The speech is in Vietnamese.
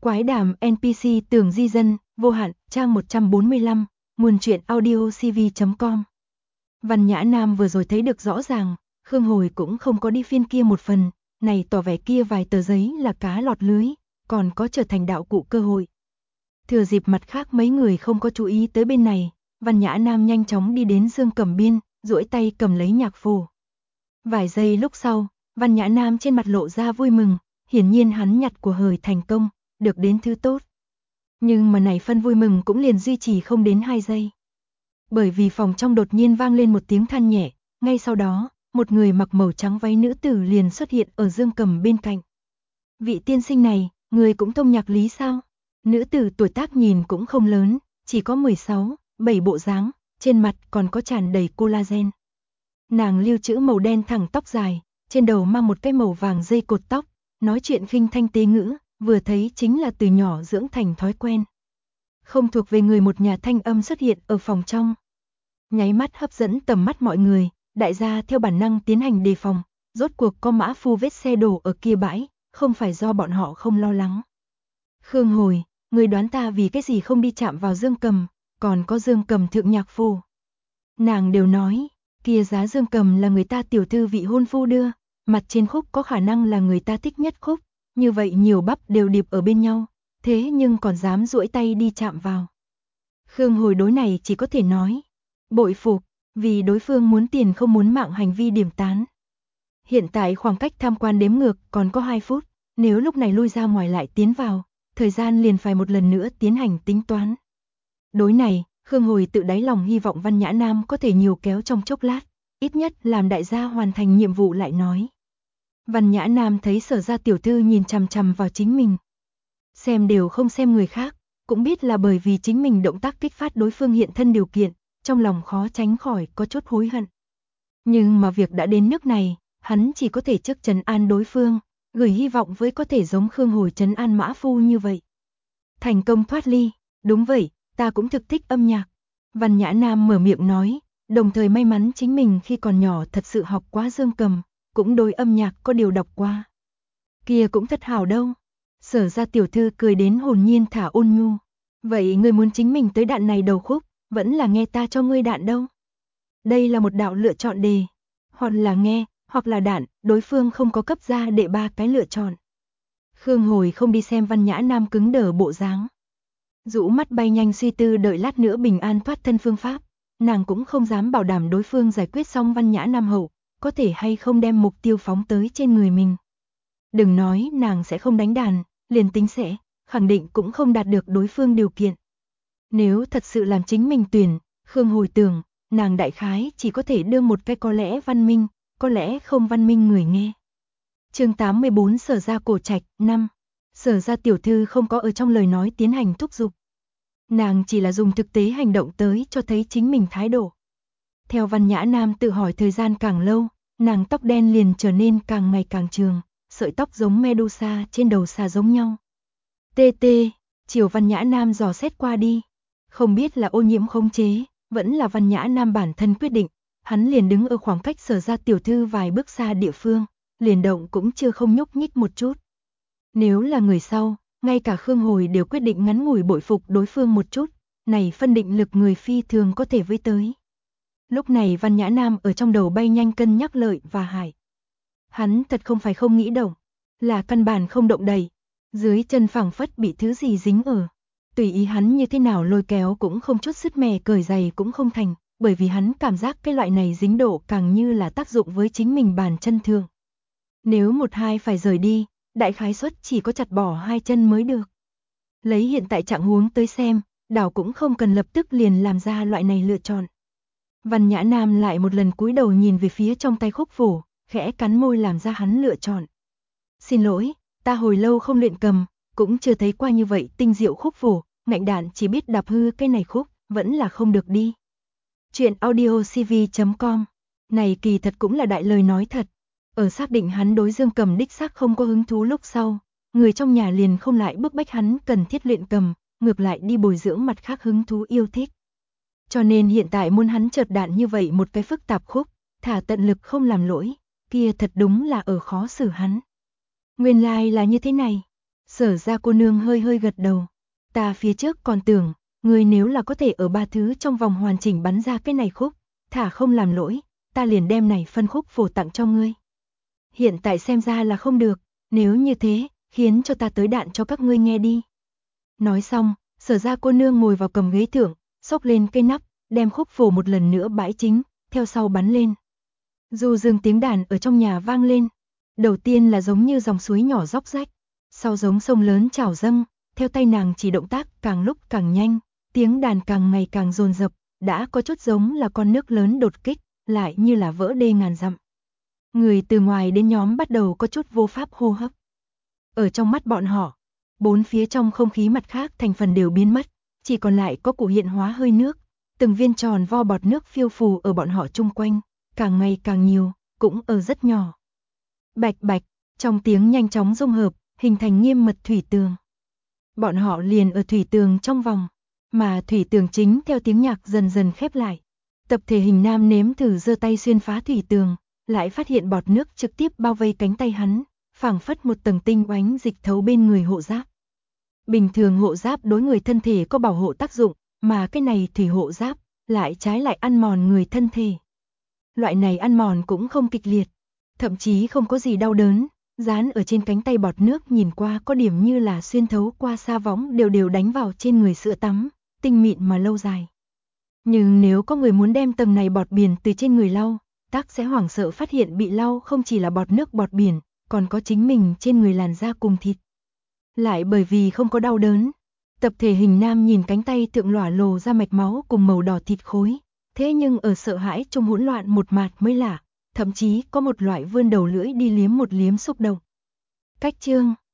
Quái đàm NPC Tường Di Dân, vô hạn, trang 145, nguồn truyện audiocv.com. Văn Nhã Nam vừa rồi thấy được rõ ràng, Khương Hồi cũng không có đi phiên kia một phần, này tỏ vẻ kia vài tờ giấy là cá lọt lưới, còn có trở thành đạo cụ cơ hội. Thừa dịp mặt khác mấy người không có chú ý tới bên này, Văn Nhã Nam nhanh chóng đi đến Dương Cẩm biên, duỗi tay cầm lấy nhạc phổ. Vài giây lúc sau, Văn Nhã Nam trên mặt lộ ra vui mừng, hiển nhiên hắn nhặt của hời thành công, được đến thứ tốt. Nhưng mà này phân vui mừng cũng liền duy trì không đến 2 giây. Bởi vì phòng trong đột nhiên vang lên một tiếng than nhẹ, ngay sau đó, một người mặc màu trắng váy nữ tử liền xuất hiện ở Dương Cẩm bên cạnh. Vị tiên sinh này, người cũng thông nhạc lý sao? Nữ tử tuổi tác nhìn cũng không lớn, chỉ có 16, 7 bộ dáng, trên mặt còn có tràn đầy collagen. Nàng lưu trữ màu đen thẳng tóc dài, trên đầu mang một cái màu vàng dây cột tóc, nói chuyện khinh thanh tế ngữ, vừa thấy chính là từ nhỏ dưỡng thành thói quen. Không thuộc về người một nhà thanh âm xuất hiện ở phòng trong. Nháy mắt hấp dẫn tầm mắt mọi người, đại gia theo bản năng tiến hành đề phòng, rốt cuộc có mã phu vết xe đổ ở kia bãi, không phải do bọn họ không lo lắng. Khương Hồi, người đoán ta vì cái gì không đi chạm vào Dương Cầm, còn có Dương Cầm thượng nhạc phu. Nàng đều nói, kia giá Dương Cầm là người ta tiểu thư vị hôn phu đưa, mặt trên khúc có khả năng là người ta thích nhất khúc, như vậy nhiều bắp đều điệp ở bên nhau, thế nhưng còn dám duỗi tay đi chạm vào. Khương Hồi đối này chỉ có thể nói, bội phục, vì đối phương muốn tiền không muốn mạng hành vi điểm tán. Hiện tại khoảng cách tham quan đếm ngược còn có 2 phút, nếu lúc này lui ra ngoài lại tiến vào, thời gian liền phải một lần nữa tiến hành tính toán. Đối này, Khương Hồi tự đáy lòng hy vọng Văn Nhã Nam có thể nhiều kéo trong chốc lát, ít nhất làm đại gia hoàn thành nhiệm vụ lại nói. Văn Nhã Nam thấy Sở gia tiểu thư nhìn chằm chằm vào chính mình. Xem đều không xem người khác, cũng biết là bởi vì chính mình động tác kích phát đối phương hiện thân điều kiện, trong lòng khó tránh khỏi có chút hối hận. Nhưng mà việc đã đến nước này, hắn chỉ có thể trước trấn an đối phương, gửi hy vọng với có thể giống Khương Hồi trấn an mã phu như vậy. Thành công thoát ly, đúng vậy, ta cũng thực thích âm nhạc. Văn Nhã Nam mở miệng nói, đồng thời may mắn chính mình khi còn nhỏ thật sự học quá Dương Cầm, cũng đối âm nhạc có điều đọc qua. Kia cũng thật hảo đâu. Sở gia tiểu thư cười đến hồn nhiên thả ôn nhu. Vậy ngươi muốn chính mình tới đạn này đầu khúc, vẫn là nghe ta cho ngươi đạn đâu? Đây là một đạo lựa chọn đề. Hoặc là nghe, hoặc là đạn, đối phương không có cấp ra đệ 3 cái lựa chọn. Khương Hồi không đi xem Văn Nhã Nam cứng đờ bộ dáng. Rũ mắt bay nhanh suy tư đợi lát nữa bình an thoát thân phương pháp. Nàng cũng không dám bảo đảm đối phương giải quyết xong Văn Nhã Nam hậu, có thể hay không đem mục tiêu phóng tới trên người mình. Đừng nói nàng sẽ không đánh đàn, liền tính sẽ, khẳng định cũng không đạt được đối phương điều kiện. Nếu thật sự làm chính mình tuyển, Khương Hồi tưởng, nàng đại khái chỉ có thể đưa một cái có lẽ văn minh, có lẽ không văn minh người nghe. Chương 84 Sở gia cổ trạch 5. Sở gia tiểu thư không có ở trong lời nói tiến hành thúc giục. Nàng chỉ là dùng thực tế hành động tới cho thấy chính mình thái độ. Theo Văn Nhã Nam tự hỏi thời gian càng lâu, nàng tóc đen liền trở nên càng ngày càng trường, sợi tóc giống Medusa trên đầu xà giống nhau. Chiều Văn Nhã Nam dò xét qua đi. Không biết là ô nhiễm khống chế, vẫn là Văn Nhã Nam bản thân quyết định, hắn liền đứng ở khoảng cách Sở gia tiểu thư vài bước xa địa phương, liền động cũng chưa không nhúc nhích một chút. Nếu là người sau, ngay cả Khương Hồi đều quyết định ngắn ngủi bội phục đối phương một chút, này phân định lực người phi thường có thể với tới. Lúc này Văn Nhã Nam ở trong đầu bay nhanh cân nhắc lợi và hại. Hắn thật không phải không nghĩ động, là căn bản không động đậy, dưới chân phẳng phất bị thứ gì dính ở. Tùy ý hắn như thế nào lôi kéo cũng không chút sứt mẻ, cởi giày cũng không thành, bởi vì hắn cảm giác cái loại này dính độ càng như là tác dụng với chính mình bàn chân thường. Nếu một hai phải rời đi, đại khái suất chỉ có chặt bỏ 2 chân mới được. Lấy hiện tại trạng huống tới xem, đảo cũng không cần lập tức liền làm ra loại này lựa chọn. Văn Nhã Nam lại một lần cúi đầu nhìn về phía trong tay khúc phổ, khẽ cắn môi làm ra hắn lựa chọn. Xin lỗi, ta hồi lâu không luyện cầm, cũng chưa thấy qua như vậy tinh diệu khúc phổ, ngạnh đạn chỉ biết đạp hư cái này khúc, vẫn là không được đi. Chuyện audiocv.com. Này kỳ thật cũng là đại lời nói thật. Ở xác định hắn đối Dương Cầm đích xác không có hứng thú lúc sau, người trong nhà liền không lại bức bách hắn cần thiết luyện cầm, ngược lại đi bồi dưỡng mặt khác hứng thú yêu thích. Cho nên hiện tại muốn hắn chợt đạn như vậy một cái phức tạp khúc, thả tận lực không làm lỗi, kia thật đúng là ở khó xử hắn. Nguyên lai là như thế này. Sở Gia cô nương hơi hơi gật đầu. Ta phía trước còn tưởng, ngươi nếu là có thể ở 3 thứ trong vòng hoàn chỉnh bắn ra cái này khúc, thả không làm lỗi, ta liền đem này phân khúc phổ tặng cho ngươi. Hiện tại xem ra là không được, nếu như thế, khiến cho ta tới đạn cho các ngươi nghe đi. Nói xong, Sở Gia cô nương ngồi vào cầm ghế thượng, xốc lên cây nắp, đem khúc phổ một lần nữa bãi chính, theo sau bắn lên. Dù dừng tiếng đàn ở trong nhà vang lên, đầu tiên là giống như dòng suối nhỏ róc rách, sau giống sông lớn trào dâng, theo tay nàng chỉ động tác càng lúc càng nhanh, tiếng đàn càng ngày càng dồn dập, đã có chút giống là con nước lớn đột kích, lại như là vỡ đê ngàn dặm. Người từ ngoài đến nhóm bắt đầu có chút vô pháp hô hấp. Ở trong mắt bọn họ, bốn phía trong không khí mặt khác thành phần đều biến mất, chỉ còn lại có cụ hiện hóa hơi nước, từng viên tròn vo bọt nước phiêu phù ở bọn họ chung quanh, càng ngày càng nhiều, cũng ở rất nhỏ. Bạch bạch, trong tiếng nhanh chóng dung hợp, hình thành nghiêm mật thủy tường. Bọn họ liền ở thủy tường trong vòng, mà thủy tường chính theo tiếng nhạc dần dần khép lại. Tập thể hình nam nếm thử giơ tay xuyên phá thủy tường, lại phát hiện bọt nước trực tiếp bao vây cánh tay hắn, phảng phất một tầng tinh oánh dịch thấu bên người hộ giáp. Bình thường hộ giáp đối người thân thể có bảo hộ tác dụng, mà cái này thủy hộ giáp lại trái lại ăn mòn người thân thể. Loại này ăn mòn cũng không kịch liệt, thậm chí không có gì đau đớn, dán ở trên cánh tay bọt nước nhìn qua có điểm như là xuyên thấu qua sa võng đều đều đánh vào trên người sữa tắm, tinh mịn mà lâu dài. Nhưng nếu có người muốn đem tầng này bọt biển từ trên người lau, tác sẽ hoảng sợ phát hiện bị lau không chỉ là bọt nước bọt biển, còn có chính mình trên người làn da cùng thịt. Lại bởi vì không có đau đớn, tập thể hình nam nhìn cánh tay thượng lỏa lồ ra mạch máu cùng màu đỏ thịt khối, thế nhưng ở sợ hãi trong hỗn loạn một mạt mới lạ, thậm chí có một loại vươn đầu lưỡi đi liếm một liếm xúc động. Cách chương